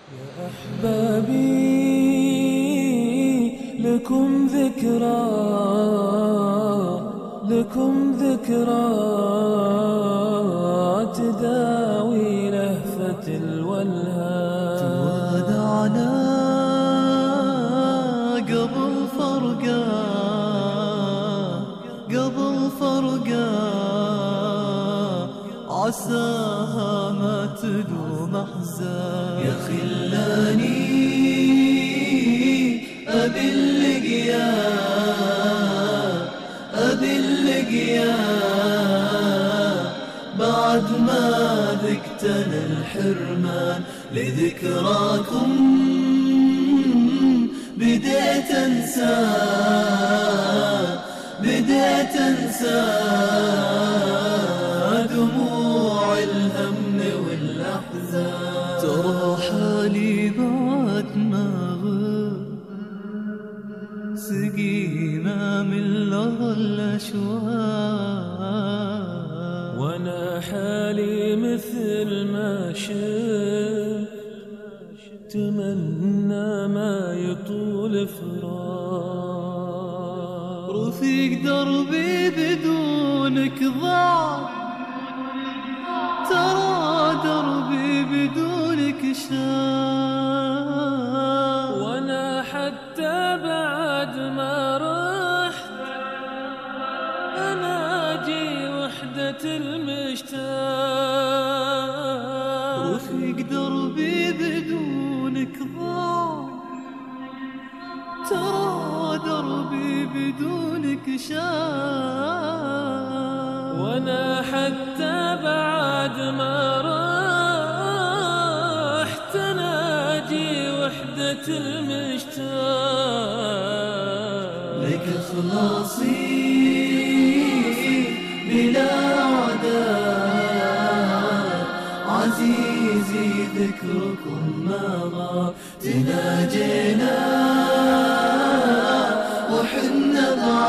يا أحبابي لكم ذكرى تداوي لهفة الولهان. تودعنا قبل فرقة عساها ما تدوم أحزان. يا خلاني أبي اللقيا بعد ما ذقتنا الحرمان. لذكراكم بديت أنسى دموع الهم والأحزان. ترى حالي بعد ما غاب سقينا من لظى الأشواق، وانا حالي مثل ما شفت تمنى ما يطول فراق. رفيق دربي بدونك ضاع، ترى دربي بدونك شاق. وانا حتى بعد ما رحت اناجي وحدة المشتاق. رفيق دربي بدونك ضاع، ترى دربي بدونك شاق. وانا حتى بعد ما رحت اناجي وحدة المشتاق. لك خلاصي بلا عداء، عزيزي ذكركم ما غاب. تناجينا وحنا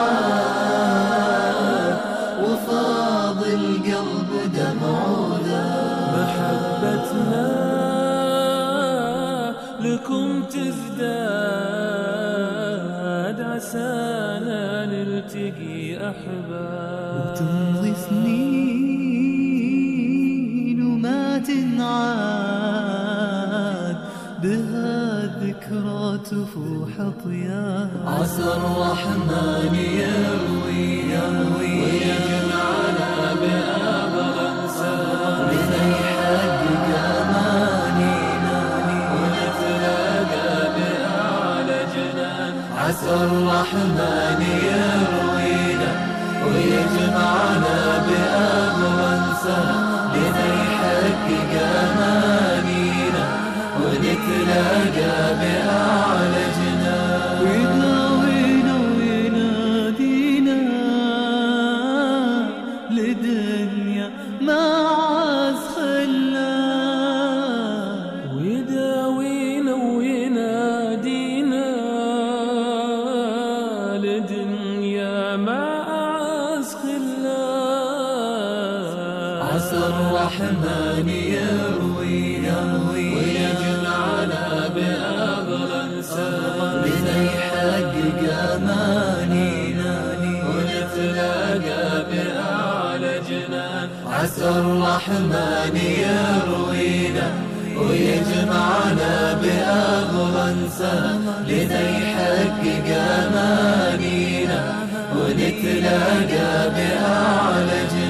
بعاد، وفاض القلب دمعونا. محبتنا لكم تزداد، عسانا نلتقي أحباب. وتمضي سنين وما تنعاد، بها الذكرى تفوح طياب. عسى الرحمن يروينا ويجمعنا بأبغى من يحقق أمانينا ونتلاقى بأعلى جنان. عسى الرحمن يروينا ويجمعنا بأبغى لنا يحقق أمانينا ونتلاقى بأعلى جنان. ويداوينا وينادينا لدنيا ما عاز خلان. ويداوينا وينادينا لدنيا ما عاز خلان. عسى الرحمن يروينا ويجمعنا بأبغى لنا يحقق أمانينا ونتلاقى بأعلى جنان. عسى الرحمن يروينا ويجمعنا بأبغى لنا يحقق أمانينا ونتلاقى بأعلى جنان.